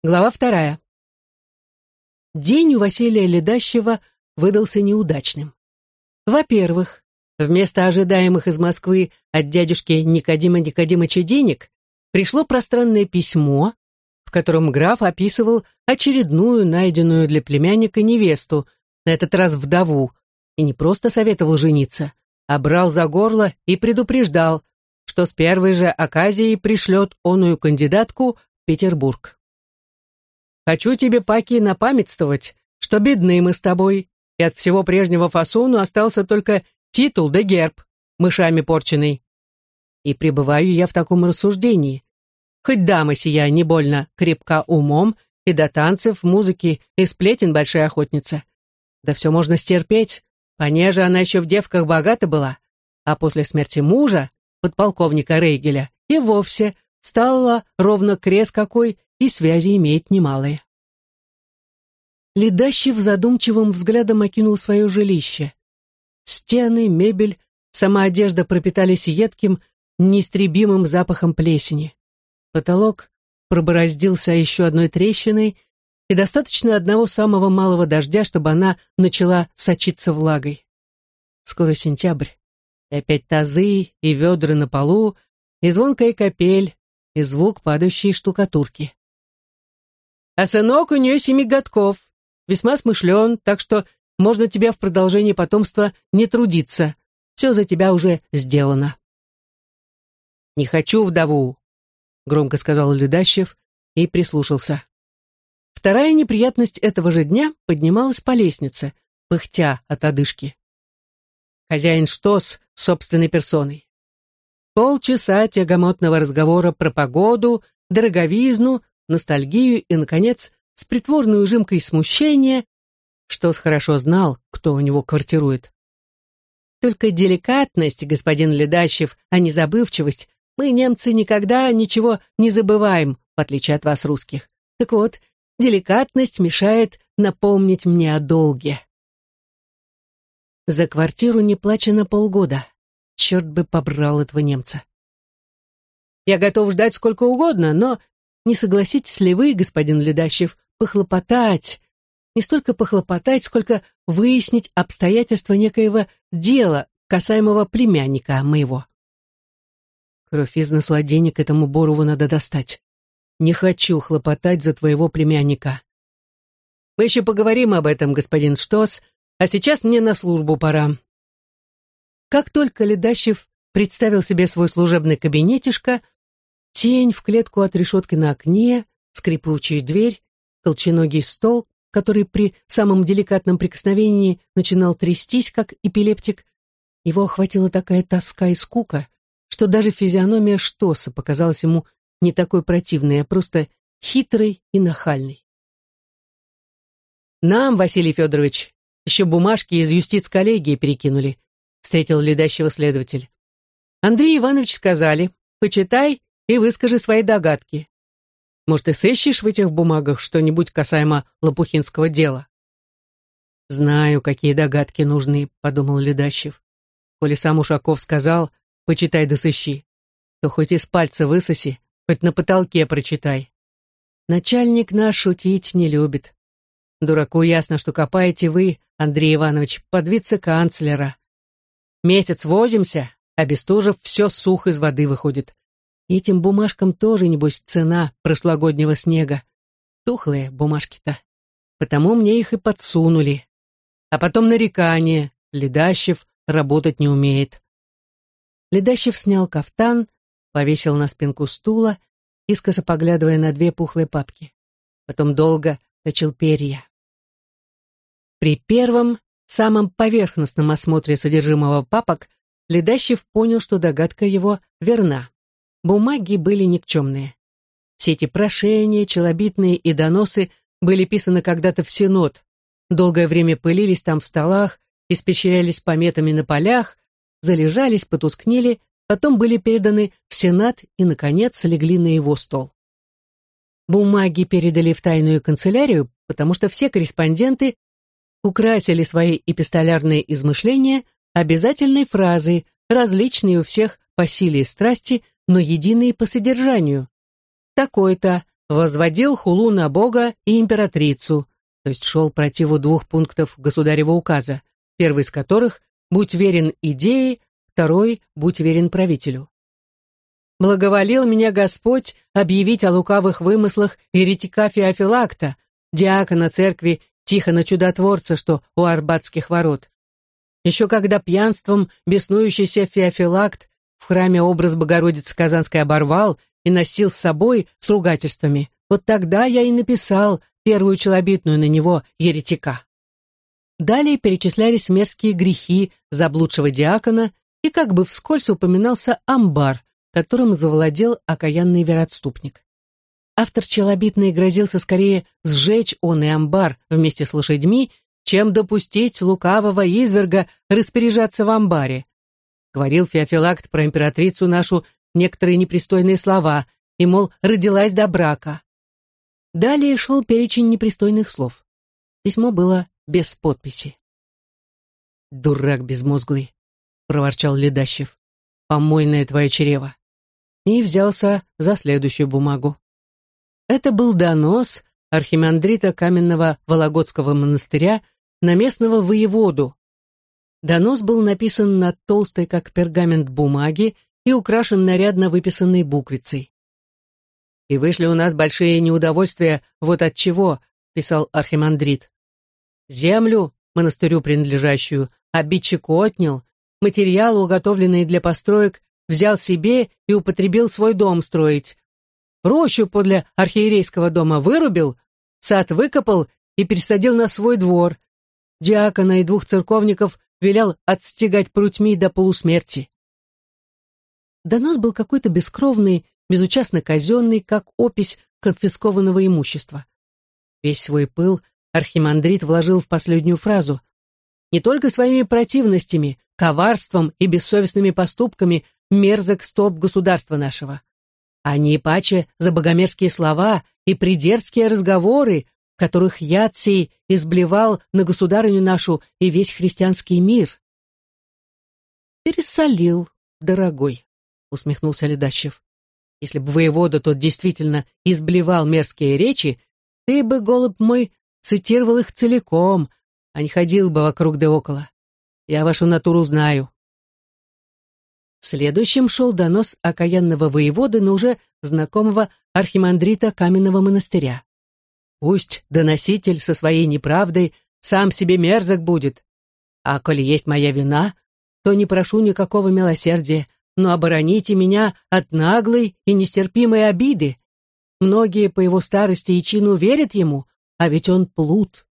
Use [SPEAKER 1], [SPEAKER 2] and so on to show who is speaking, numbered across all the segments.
[SPEAKER 1] Глава 2. День у Василия Ледащева выдался неудачным. Во-первых, вместо ожидаемых из Москвы от дядюшки Никодима Никодимыча денег пришло пространное письмо, в котором граф описывал очередную найденную для племянника невесту, на этот раз вдову, и не просто советовал жениться, а брал за горло и предупреждал, что с первой же оказией пришлет оную кандидатку в Петербург. «Хочу тебе, Паки, напамятствовать, что бедны мы с тобой, и от всего прежнего фасону остался только титул да герб, мышами порченый. И пребываю я в таком рассуждении. Хоть дама сия не больно крепка умом, и до танцев, музыки и сплетен большая охотница. Да все можно стерпеть, понеже она еще в девках богата была, а после смерти мужа, подполковника Рейгеля, и вовсе стала ровно крест какой, и связи имеет немалые». Ледащев задумчивым взглядом окинул свое жилище. Стены, мебель, сама одежда пропитались едким, неистребимым запахом плесени. Потолок пробороздился еще одной трещиной, и достаточно одного самого малого дождя, чтобы она начала сочиться влагой. Скоро сентябрь, и опять тазы, и ведра на полу, и звонкая капель, и звук падающей штукатурки. «А сынок у нее 7 годков, весьма смышлен, так что можно тебе в продолжении потомства не трудиться. Все за тебя уже сделано». «Не хочу вдову», — громко сказал Ледащев и прислушался. Вторая неприятность этого же дня поднималась по лестнице, пыхтя от одышки. Хозяин Штос собственной персоной. Полчаса тягомотного разговора про погоду, дороговизну, ностальгию и, наконец, с притворной ужимкой смущения, Штос хорошо знал, кто у него квартирует. «Только деликатность, господин Ледащев, а не забывчивость. Мы, немцы, никогда ничего не забываем, в отличие от вас, русских. Так вот, деликатность мешает напомнить мне о долге». За квартиру не плачено полгода. Черт бы побрал этого немца. «Я готов ждать сколько угодно, но не согласитесь ли вы, господин Ледащев, похлопотать, не столько похлопотать, сколько выяснить обстоятельства некоего дела, касаемого племянника моего?» Кровь из носу, а денег этому Борову надо достать. Не хочу хлопотать за твоего племянника. Мы еще поговорим об этом, господин Штос, а сейчас мне на службу пора. Как только Ледащев представил себе свой служебный кабинетишко, тень в клетку от решетки на окне, скрипучую дверь, колченогий стол, который при самом деликатном прикосновении начинал трястись, как эпилептик, его охватила такая тоска и скука, что даже физиономия Штоса показалась ему не такой противной, а просто хитрой и нахальной. «Нам, Василий Федорович, еще бумажки из юстиц-коллегии перекинули», встретил Ледащего следователь. «Андрей Иванович сказали, почитай и выскажи свои догадки. Может, и сыщешь в этих бумагах что-нибудь касаемо лопухинского дела?» «Знаю, какие догадки нужны», — подумал Ледащев. «Коли сам Ушаков сказал, почитай да сыщи, то хоть из пальца высоси, хоть на потолке прочитай. Начальник наш шутить не любит. Дураку ясно, что копаете вы, Андрей Иванович, под вице-канцлера. Месяц возимся, а Бестужев все сух из воды выходит. И этим бумажкам тоже, небось, цена прошлогоднего снега. Тухлые бумажки-то. Потому мне их и подсунули. А потом нарекание. Ледащев работать не умеет». Ледащев снял кафтан, повесил на спинку стула, искоса поглядывая на 2 пухлые папки. Потом долго точил перья. При первом, самом поверхностном осмотре содержимого папок Ледащев понял, что догадка его верна. Бумаги были никчемные. Все эти прошения, челобитные и доносы были писаны когда-то в Синод, долгое время пылились там в столах, испещрялись пометами на полях, залежались, потускнели, потом были переданы в Сенат и, наконец, легли на его стол. Бумаги передали в тайную канцелярию, потому что все корреспонденты украсили свои эпистолярные измышления обязательной фразой, различной у всех по силе и страсти, но единые по содержанию. Такой-то возводил хулу на Бога и императрицу, то есть шел противу двух пунктов государева указа, первый из которых «Будь верен идее», второй «Будь верен правителю». Благоволил меня Господь объявить о лукавых вымыслах еретика Феофилакта, диакона церкви Тихона Чудотворца, что у Арбатских ворот. Еще когда пьянством беснующийся Феофилакт в храме образ Богородицы Казанской оборвал и носил с собой с ругательствами, вот тогда я и написал первую челобитную на него еретика. Далее перечислялись мерзкие грехи заблудшего диакона, и как бы вскользь упоминался амбар, которым завладел окаянный вероотступник. Автор челобитной грозился скорее сжечь он и амбар вместе с лошадьми, чем допустить лукавого изверга распоряжаться в амбаре. Говорил Феофилакт про императрицу нашу некоторые непристойные слова, и, мол, родилась до брака. Далее шел перечень непристойных слов. Письмо было без подписи. «Дурак безмозглый», — проворчал Ледащев, — «помойное твое чрево». И взялся за следующую бумагу. Это был донос архимандрита Каменного Вологодского монастыря на местного воеводу. Донос был написан на толстой, как пергамент, бумаге и украшен нарядно выписанной буквицей. «И вышли у нас большие неудовольствия вот от чего», — писал архимандрит. «Землю, монастырю принадлежащую, обидчик отнял, материалы, уготовленные для построек, взял себе и употребил свой дом строить. Рощу подле архиерейского дома вырубил, сад выкопал и пересадил на свой двор. Диакона и двух церковников велел отстегать прутьми до полусмерти». Донос был какой-то бескровный, безучастно казенный, как опись конфискованного имущества. Весь свой пыл архимандрит вложил в последнюю фразу. Не только своими противностями, коварством и бессовестными поступками мерзок столб государства нашего, а не паче за богомерзкие слова и придерзкие разговоры, в которых яд сей изблевал на государыню нашу и весь христианский мир. «Пересолил, дорогой», — усмехнулся Ледащев. «Если бы воевода тот действительно изблевал мерзкие речи, ты бы, голубь мой, цитировал их целиком, а не ходил бы вокруг да около. Я вашу натуру знаю». Следующим шел донос окаянного воеводы на уже знакомого архимандрита Каменного монастыря. «Пусть доноситель со своей неправдой сам себе мерзок будет, а коли есть моя вина, то не прошу никакого милосердия, но обороните меня от наглой и нестерпимой обиды. Многие по его старости и чину верят ему, а ведь он плут».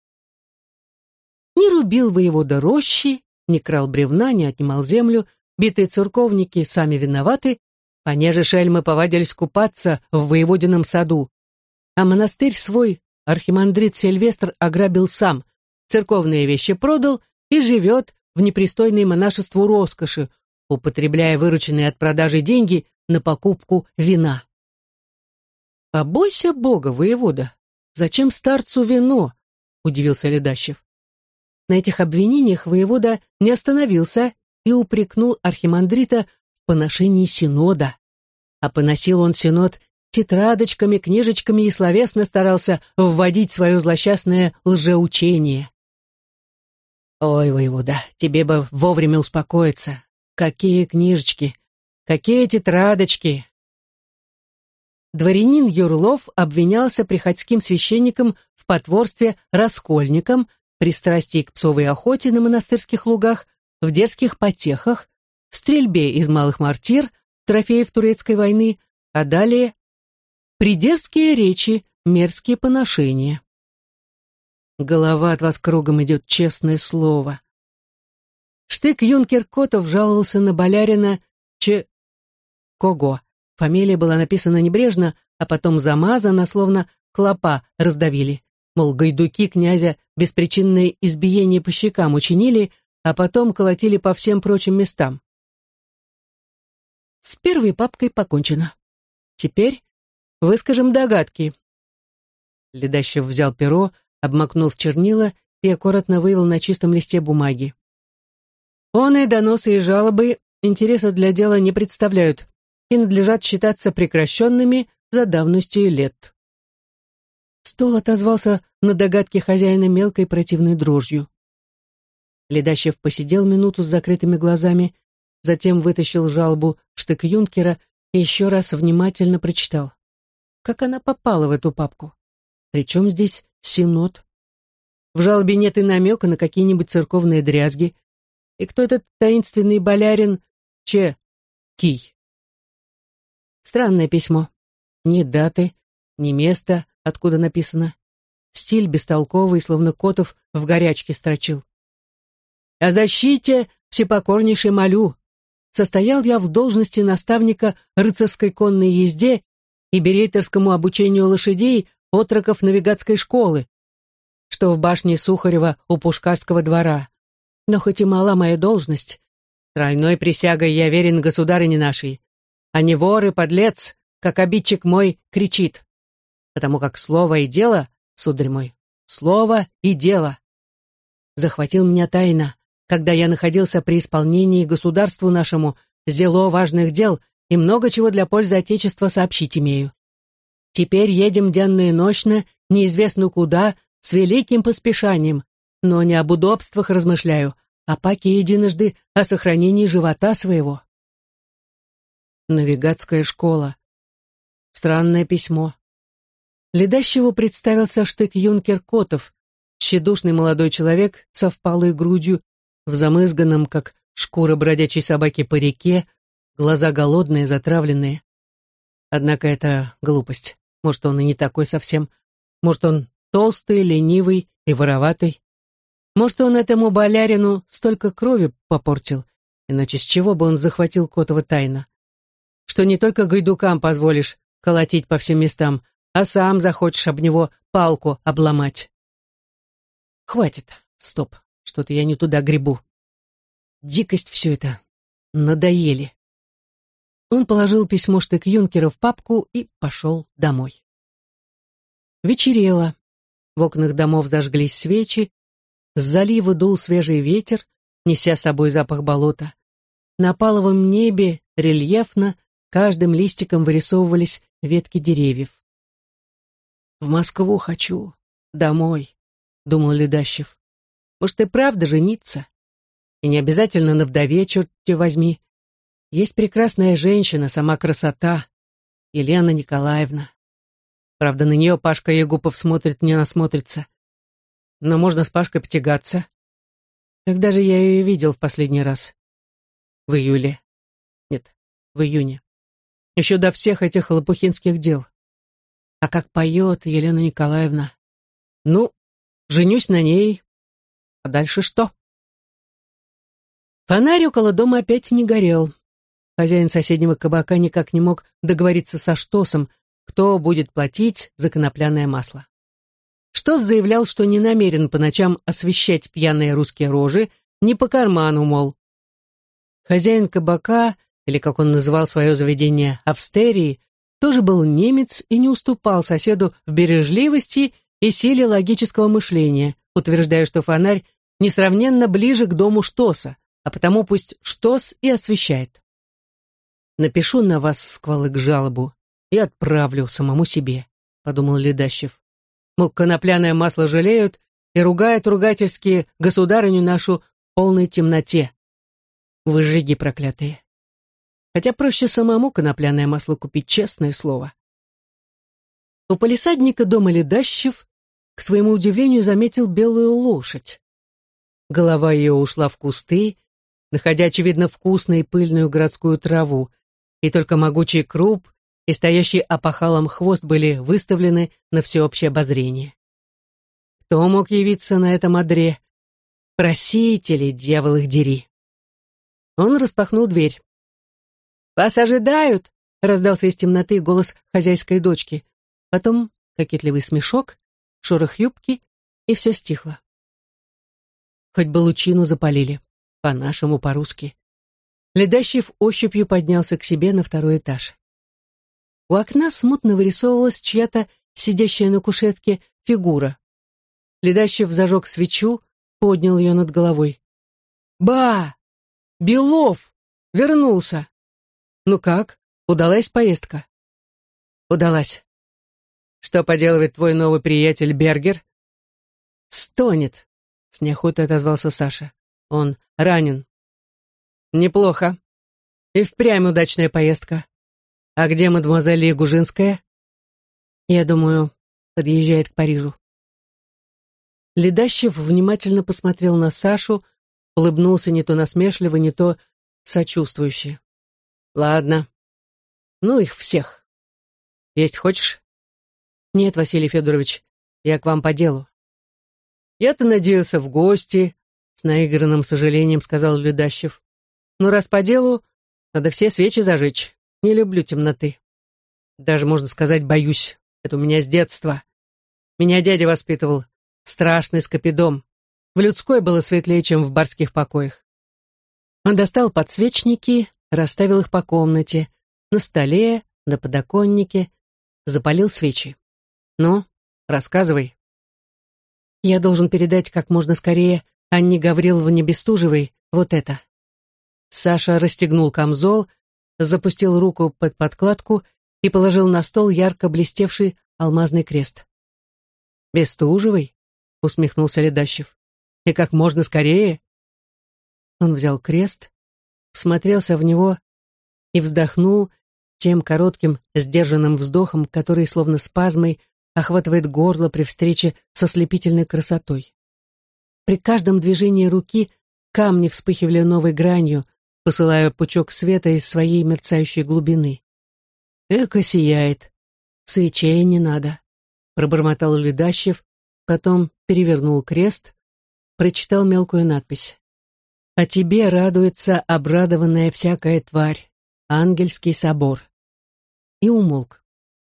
[SPEAKER 1] Не рубил воевода рощи, не крал бревна, не отнимал землю, битые церковники сами виноваты, понеже шельмы повадились купаться в воеводином саду. А монастырь свой архимандрит Сильвестр ограбил сам, церковные вещи продал и живет в непристойной монашеству роскоши, употребляя вырученные от продажи деньги на покупку вина. «Побойся Бога, воевода! Зачем старцу вино?» — удивился Ледащев. На этих обвинениях воевода не остановился и упрекнул архимандрита в поношении синода. А поносил он синод тетрадочками, книжечками и словесно старался вводить свое злосчастное лжеучение. «Ой, воевода, тебе бы вовремя успокоиться. Какие книжечки, какие тетрадочки!» Дворянин Юрлов обвинялся приходским священником в потворстве раскольникам, пристрастии к псовой охоте на монастырских лугах, в дерзких потехах, в стрельбе из малых мортир, трофеев турецкой войны, а далее придерзкие речи, мерзкие поношения. Голова от вас кругом идет, честное слово. Штык-юнкер Котов жаловался на болярина Кого. Фамилия была написана небрежно, а потом замазана, словно клопа раздавили. Мол, гайдуки князя беспричинное избиение по щекам учинили, а потом колотили по всем прочим местам. С первой папкой покончено. Теперь выскажем догадки. Ледащев взял перо, обмакнул в чернила и аккуратно вывел на чистом листе бумаги. Оные доносы и жалобы интереса для дела не представляют и надлежат считаться прекращенными за давностью лет. Стол отозвался на догадки хозяина мелкой противной дрожью. Ледащев посидел минуту с закрытыми глазами, затем вытащил жалобу штык-юнкера и еще раз внимательно прочитал. Как она попала в эту папку? Причем здесь синод? В жалобе нет и намека на какие-нибудь церковные дрязги. И кто этот таинственный болярин Че Кий? Странное письмо. Ни даты, ни места, откуда написано. Стиль бестолковый, словно Котов в горячке строчил. «О защите всепокорнейшей молю. Состоял я в должности наставника рыцарской конной езде и берейтерскому обучению лошадей отроков навигатской школы, что в башне Сухарева у Пушкарского двора. Но хоть и мала моя должность, тройной присягой я верен государыне нашей, а не вор и подлец, как обидчик мой кричит. Потому как слово и дело, сударь мой, слово и дело. Захватил меня тайно, когда я находился при исполнении государству нашему зело важных дел и много чего для пользы Отечества сообщить имею. Теперь едем денно и нощно, неизвестно куда, с великим поспешанием, но не об удобствах размышляю, а паки единожды о сохранении живота своего». Навигатская школа. Странное письмо. Ледащеву представился штык-юнкер Котов, тщедушный молодой человек со впалой грудью, в замызганном, как шкура бродячей собаки, парике, глаза голодные, затравленные. Однако это глупость. Может, он и не такой совсем. Может, он толстый, ленивый и вороватый. Может, он этому болярину столько крови попортил, иначе с чего бы он захватил Котова тайно? Что не только гайдукам позволишь колотить по всем местам, а сам захочешь об него палку обломать. Хватит, стоп, что-то я не туда гребу. Дикость все это. Надоели. Он положил письмо штык-юнкера в папку и пошел домой. Вечерело. В окнах домов зажглись свечи, с залива дул свежий ветер, неся с собой запах болота. На паловом небе рельефно каждым листиком вырисовывались ветки деревьев. «В Москву хочу, домой», — думал Ледащев. «Может, и правда жениться? И не обязательно на вдове, черт тебя возьми. Есть прекрасная женщина, сама красота, Елена Николаевна. Правда, на нее Пашка Егупов смотрит, не насмотрится. Но можно с Пашкой потягаться. Когда же я ее видел в последний раз? В июле. Нет, в июне. Еще до всех этих лопухинских дел. А как поет Елена Николаевна. Ну, женюсь на ней. А дальше что? Фонарь около дома опять не горел. Хозяин соседнего кабака никак не мог договориться со Штосом, кто будет платить за конопляное масло. Штос заявлял, что не намерен по ночам освещать пьяные русские рожи, не по карману, мол. Хозяин кабака, или как он называл свое заведение, Австерии, тоже был немец и не уступал соседу в бережливости и силе логического мышления, утверждая, что фонарь несравненно ближе к дому Штоса, а потому пусть Штос и освещает. «Напишу на вас, сквалык, жалобу и отправлю самому себе», — подумал Ледащев. Мол, конопляное масло жалеют и ругают ругательски государыню нашу в полной темноте. Выжиги проклятые. Хотя проще самому конопляное масло купить, честное слово. У палисадника дома Ледащев, к своему удивлению, заметил белую лошадь. Голова ее ушла в кусты, находя, очевидно, вкусную и пыльную городскую траву, и только могучий круп и стоящий опахалом хвост были выставлены на всеобщее обозрение. Кто мог явиться на этом одре? Просители, дьявол их дери. Он распахнул дверь. «Вас ожидают!» — раздался из темноты голос хозяйской дочки. Потом кокетливый смешок, шорох юбки, и все стихло. Хоть бы лучину запалили, по-нашему, по-русски. Ледащев ощупью поднялся к себе на второй этаж. У окна смутно вырисовывалась чья-то сидящая на кушетке фигура. Ледащев зажег свечу, поднял ее над головой. «Ба! Белов! Вернулся! Ну как, удалась поездка?» Удалась. Что поделывает твой новый приятель Бергер? Стонет, с неохотой отозвался Саша. Он ранен. Неплохо. И впрямь удачная поездка. А где мадемуазель Ягужинская? Я думаю, подъезжает к Парижу. Ледащев внимательно посмотрел на Сашу, улыбнулся не то насмешливо, не то сочувствующе. Ладно. Ну их всех. Есть хочешь? Нет, Василий Федорович, я к вам по делу. Я-то надеялся в гости, с наигранным сожалением сказал Ледащев. Но раз по делу, надо все свечи зажечь. Не люблю темноты. Даже, можно сказать, боюсь. Это у меня с детства. Меня дядя воспитывал. Страшный скопидом. В людской было светлее, чем в барских покоях. Он достал подсвечники, расставил их по комнате, на столе, на подоконнике, запалил свечи. Ну, рассказывай. Я должен передать как можно скорее Анне Гавриловне Бестужевой вот это. Саша расстегнул камзол, запустил руку под подкладку и положил на стол ярко блестевший алмазный крест. «Бестужевой?» — усмехнулся Ледащев. «И как можно скорее?» Он взял крест, всмотрелся в него и вздохнул тем коротким, сдержанным вздохом, который, словно спазмой, охватывает горло при встрече со слепительной красотой. При каждом движении руки камни вспыхивали новой гранью, посылая пучок света из своей мерцающей глубины. «Эко сияет. Свечей не надо», — пробормотал Ледащев, потом перевернул крест, прочитал мелкую надпись. «О тебе радуется обрадованная всякая тварь, ангельский собор». И умолк.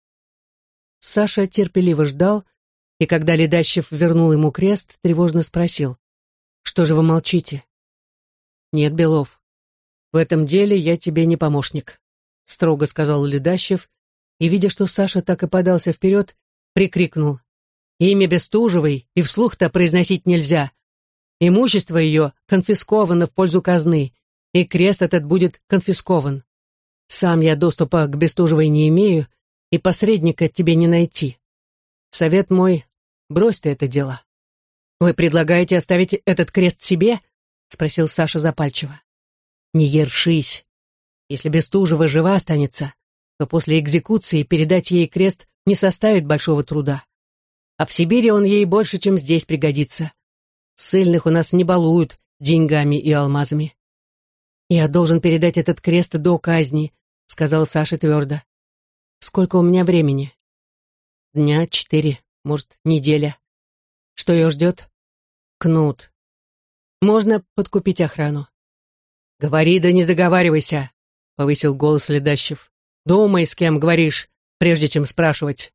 [SPEAKER 1] Саша терпеливо ждал, и когда Ледащев вернул ему крест, тревожно спросил: «Что же вы молчите?» «Нет, Белов, в этом деле я тебе не помощник», — строго сказал Ледащев, и, видя, что Саша так и подался вперед, прикрикнул: «Имя Бестужевой и вслух-то произносить нельзя. Имущество ее конфисковано в пользу казны, и крест этот будет конфискован. Сам я доступа к Бестужевой не имею, и посредника тебе не найти. Совет мой, брось ты это дело». «Вы предлагаете оставить этот крест себе?» — спросил Саша запальчиво. «Не ершись. Если Бестужева жива останется, то после экзекуции передать ей крест не составит большого труда. А в Сибири он ей больше, чем здесь пригодится. Ссыльных у нас не балуют деньгами и алмазами». «Я должен передать этот крест до казни», — сказал Саша твердо. «Сколько у меня времени?» «Дня 4, может, неделя. Что ее ждет?» «Кнут. Можно подкупить охрану». «Говори, да не заговаривайся», — повысил голос Ледащев. «Думай, с кем говоришь, прежде чем спрашивать».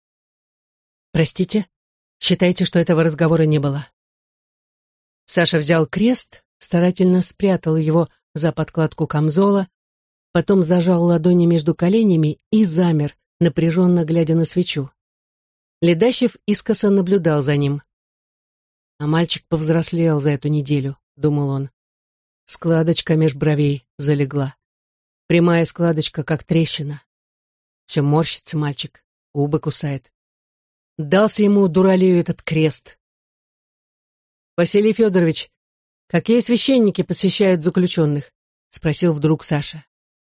[SPEAKER 1] «Простите, считайте, что этого разговора не было». Саша взял крест, старательно спрятал его за подкладку камзола, потом зажал ладони между коленями и замер, напряженно глядя на свечу. Ледащев искоса наблюдал за ним. «А мальчик повзрослел за эту неделю», — думал он. Складочка меж бровей залегла. Прямая складочка, как трещина. Все морщится мальчик, губы кусает. Дался ему, дуралею, этот крест. «Василий Федорович, какие священники посещают заключенных?» — спросил вдруг Саша.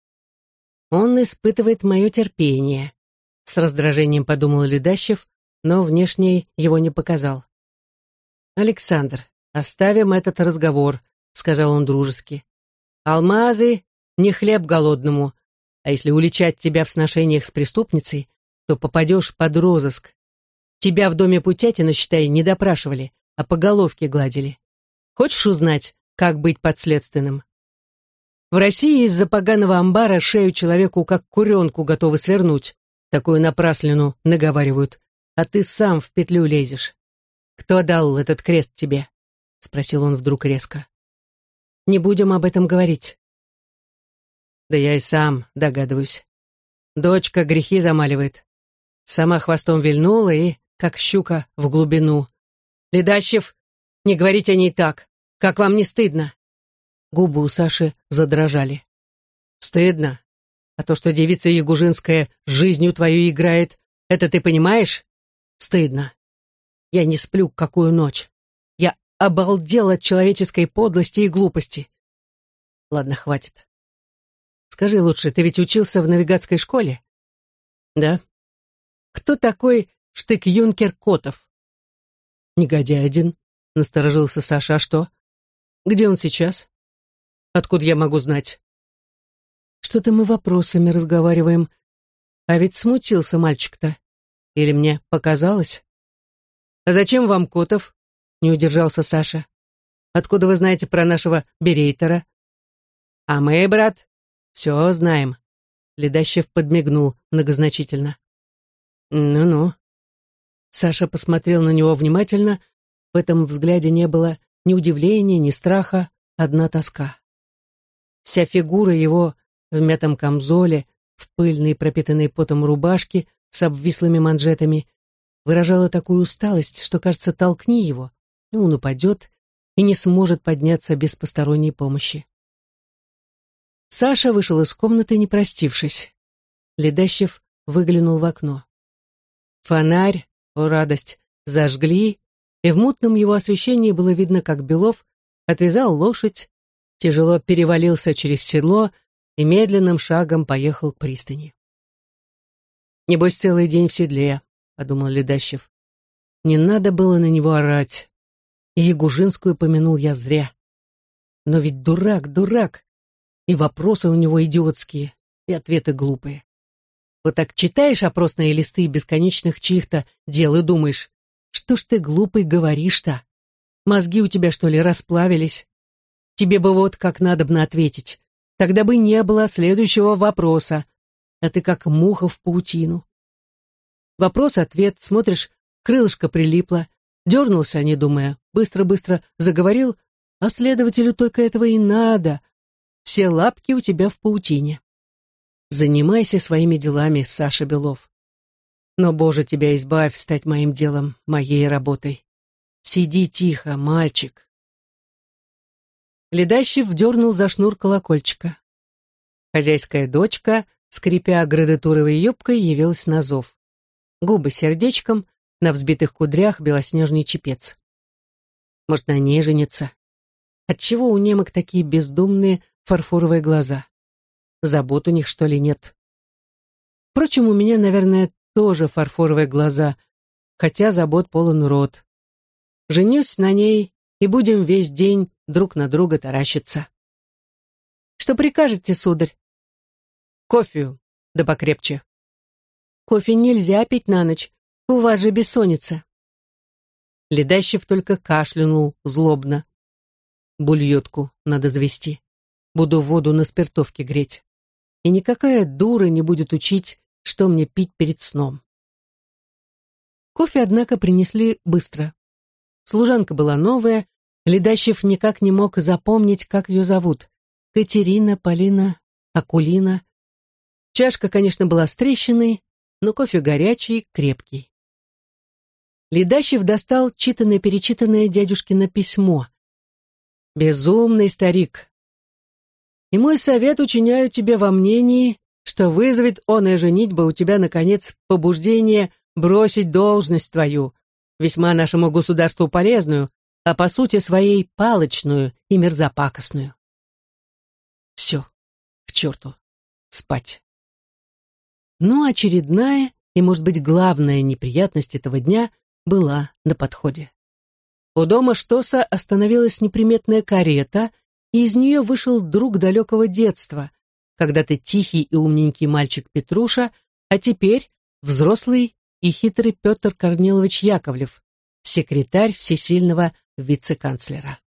[SPEAKER 1] «Он испытывает мое терпение», — с раздражением подумал Ледащев, но внешне его не показал. «Александр, оставим этот разговор», — сказал он дружески. «Алмазы — не хлеб голодному, а если уличать тебя в сношениях с преступницей, то попадешь под розыск. Тебя в доме Путятина, считай, не допрашивали, а по головке гладили. Хочешь узнать, как быть подследственным? В России из-за поганого амбара шею человеку как куренку готовы свернуть. Такую напраслину наговаривают, а ты сам в петлю лезешь. Кто дал этот крест тебе?» — спросил он вдруг резко. «Не будем об этом говорить». «Да я и сам догадываюсь. Дочка грехи замаливает. Сама хвостом вильнула и, как щука, в глубину. Ледащев, не говорите о ней так. Как вам не стыдно?» Губы у Саши задрожали. «Стыдно? А то, что девица Ягужинская жизнью твою играет, это ты понимаешь? Стыдно. Я не сплю какую ночь. Я обалдел от человеческой подлости и глупости. Ладно, хватит. Скажи лучше, ты ведь учился в навигатской школе? Да. Кто такой штык-юнкер Котов? Негодяй один, насторожился Саша. А что? Где он сейчас? Откуда я могу знать? Что-то мы вопросами разговариваем. А ведь смутился мальчик-то. Или мне показалось? А зачем вам Котов? Не удержался Саша. Откуда вы знаете про нашего берейтера? А мы, брат, все знаем. Ледащев подмигнул многозначительно. Ну-ну. Саша посмотрел на него внимательно. В этом взгляде не было ни удивления, ни страха, одна тоска. Вся фигура его в мятом камзоле, в пыльной, пропитанной потом рубашке с обвислыми манжетами, выражала такую усталость, что, кажется, толкни его, и он упадет и не сможет подняться без посторонней помощи. Саша вышел из комнаты, не простившись. Ледащев выглянул в окно. Фонарь, о радость, зажгли, и в мутном его освещении было видно, как Белов отвязал лошадь, тяжело перевалился через седло и медленным шагом поехал к пристани. «Небось, целый день в седле», — подумал Ледащев. «Не надо было на него орать. И Ягужинскую помянул я зря. Но ведь дурак, дурак, и вопросы у него идиотские, и ответы глупые. Вот так читаешь опросные листы бесконечных чьих-то дел и думаешь, что ж ты, глупый, говоришь-то? Мозги у тебя, что ли, расплавились? Тебе бы вот как надобно ответить. Тогда бы не было следующего вопроса, а ты как муха в паутину. Вопрос-ответ, смотришь, крылышко прилипло, дернулся, не думая, быстро-быстро заговорил, а следователю только этого и надо. Все лапки у тебя в паутине. Занимайся своими делами, Саша Белов. Но, Боже, тебя избавь стать моим делом, моей работой. Сиди тихо, мальчик. Ледащев дернул за шнур колокольчика. Хозяйская дочка, скрипя градатуровой юбкой, явилась на зов. Губы сердечком, на взбитых кудрях белоснежный чепец. Может, на ней жениться? Отчего у немок такие бездумные фарфоровые глаза? Забот у них, что ли, нет? Впрочем, у меня, наверное, тоже фарфоровые глаза, хотя забот полон рот. Женюсь на ней, и будем весь день друг на друга таращиться. Что прикажете, сударь? Кофею, да покрепче. Кофе нельзя пить на ночь, у вас же бессонница. Ледащев только кашлянул злобно. Бульетку надо завести. Буду воду на спиртовке греть. И никакая дура не будет учить, что мне пить перед сном. Кофе, однако, принесли быстро. Служанка была новая, Ледащев никак не мог запомнить, как ее зовут. Катерина, Полина, Акулина. Чашка, конечно, была с трещиной, но кофе горячий, крепкий. Ледащев достал читанное-перечитанное дядюшкино письмо. «Безумный старик. И мой совет учиняю тебе во мнении, что вызовет оная женитьба у тебя, наконец, побуждение бросить должность твою, весьма нашему государству полезную, а по сути своей палочную и мерзопакостную. Все, к черту, спать». Но очередная и, может быть, главная неприятность этого дня была на подходе. У дома Штоса остановилась неприметная карета, и из нее вышел друг далекого детства, когда-то тихий и умненький мальчик Петруша, а теперь взрослый и хитрый Петр Корнилович Яковлев, секретарь всесильного вице-канцлера.